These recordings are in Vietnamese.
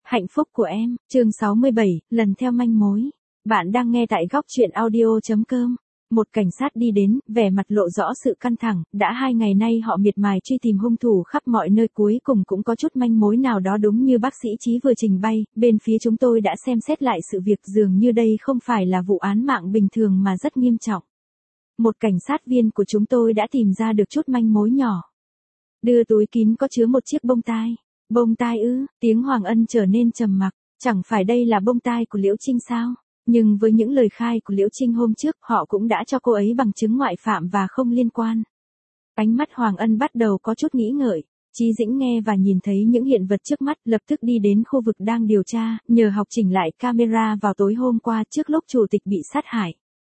Hạnh phúc của em, chương 67, lần theo manh mối. Bạn đang nghe tại góc truyện audio.com. Một cảnh sát đi đến, vẻ mặt lộ rõ sự căng thẳng, đã 2 ngày nay họ miệt mài truy tìm hung thủ khắp mọi nơi, cuối cùng cũng có chút manh mối nào đó. Đúng như bác sĩ Chí vừa trình bày, bên phía chúng tôi đã xem xét lại sự việc, dường như đây không phải là vụ án mạng bình thường mà rất nghiêm trọng. Một cảnh sát viên của chúng tôi đã tìm ra được chút manh mối nhỏ. Đưa túi kín có chứa một chiếc bông tai. Bông tai ư? Tiếng Hoàng Ân trở nên trầm mặc, chẳng phải đây là bông tai của Liễu Trinh sao? Nhưng với những lời khai của Liễu Trinh hôm trước, họ cũng đã cho cô ấy bằng chứng ngoại phạm và không liên quan. Ánh mắt Hoàng Ân bắt đầu có chút nghĩ ngợi. Chí Dĩnh nghe và nhìn thấy những hiện vật trước mắt, lập tức đi đến khu vực đang điều tra, nhờ học chỉnh lại camera vào tối hôm qua trước lúc chủ tịch bị sát hại.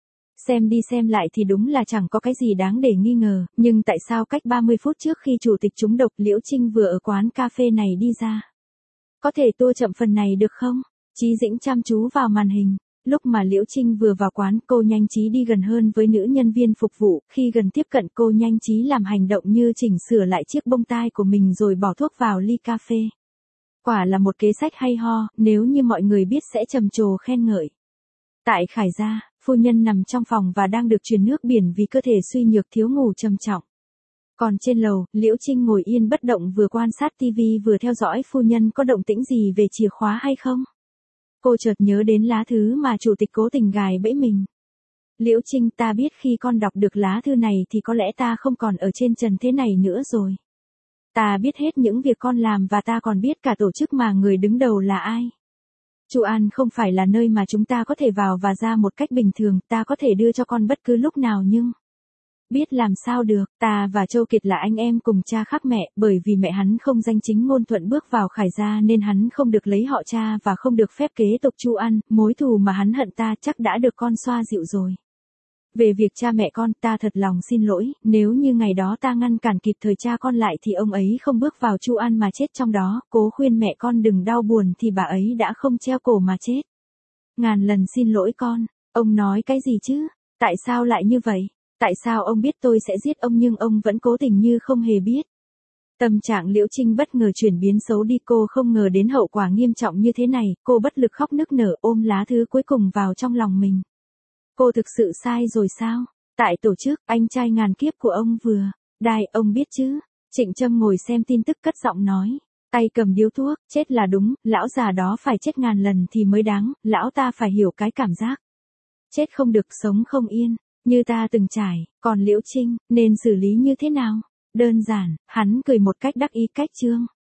Xem đi xem lại thì đúng là chẳng có cái gì đáng để nghi ngờ, nhưng tại sao cách 30 phút trước khi chủ tịch trúng độc, Liễu Trinh vừa ở quán cà phê này đi ra? Có thể tua chậm phần này được không? Chí Dĩnh chăm chú vào màn hình. Lúc mà Liễu Trinh vừa vào quán, cô nhanh trí đi gần hơn với nữ nhân viên phục vụ, khi gần tiếp cận cô nhanh trí làm hành động như chỉnh sửa lại chiếc bông tai của mình rồi bỏ thuốc vào ly cà phê. Quả là một kế sách hay ho, nếu như mọi người biết sẽ trầm trồ khen ngợi. Tại Khải Gia, phu nhân nằm trong phòng và đang được truyền nước biển vì cơ thể suy nhược thiếu ngủ trầm trọng. Còn trên lầu, Liễu Trinh ngồi yên bất động, vừa quan sát tivi vừa theo dõi phu nhân có động tĩnh gì về chìa khóa hay không. Cô chợt nhớ đến lá thư mà chủ tịch cố tình gài bẫy mình. Liễu Trinh, ta biết khi con đọc được lá thư này thì có lẽ ta không còn ở trên trần thế này nữa rồi. Ta biết hết những việc con làm và ta còn biết cả tổ chức mà người đứng đầu là ai. Chu An không phải là nơi mà chúng ta có thể vào và ra một cách bình thường, ta có thể đưa cho con bất cứ lúc nào nhưng... Biết làm sao được, ta và Châu Kiệt là anh em cùng cha khác mẹ, bởi vì mẹ hắn không danh chính ngôn thuận bước vào Khải Gia nên hắn không được lấy họ cha và không được phép kế tục Chu An, mối thù mà hắn hận ta chắc đã được con xoa dịu rồi. Về việc cha mẹ con, ta thật lòng xin lỗi, nếu như ngày đó ta ngăn cản kịp thời cha con lại thì ông ấy không bước vào Chu An mà chết trong đó, cố khuyên mẹ con đừng đau buồn thì bà ấy đã không treo cổ mà chết. Ngàn lần xin lỗi con. Ông nói cái gì chứ? Tại sao lại như vậy? Tại sao ông biết tôi sẽ giết ông nhưng ông vẫn cố tình như không hề biết? Tâm trạng Liễu Trinh bất ngờ chuyển biến xấu đi, cô không ngờ đến hậu quả nghiêm trọng như thế này, cô bất lực khóc nức nở ôm lá thư cuối cùng vào trong lòng mình. Cô thực sự sai rồi sao? Tại tổ chức, anh trai ngàn kiếp của ông vừa. Đài, ông biết chứ? Trịnh Trâm ngồi xem tin tức cất giọng nói. Tay cầm điếu thuốc, chết là đúng, lão già đó phải chết ngàn lần thì mới đáng, lão ta phải hiểu cái cảm giác. Chết không được sống không yên, như ta từng trải, còn Liễu Trinh, nên xử lý như thế nào? Đơn giản, hắn cười một cách đắc ý cách trương.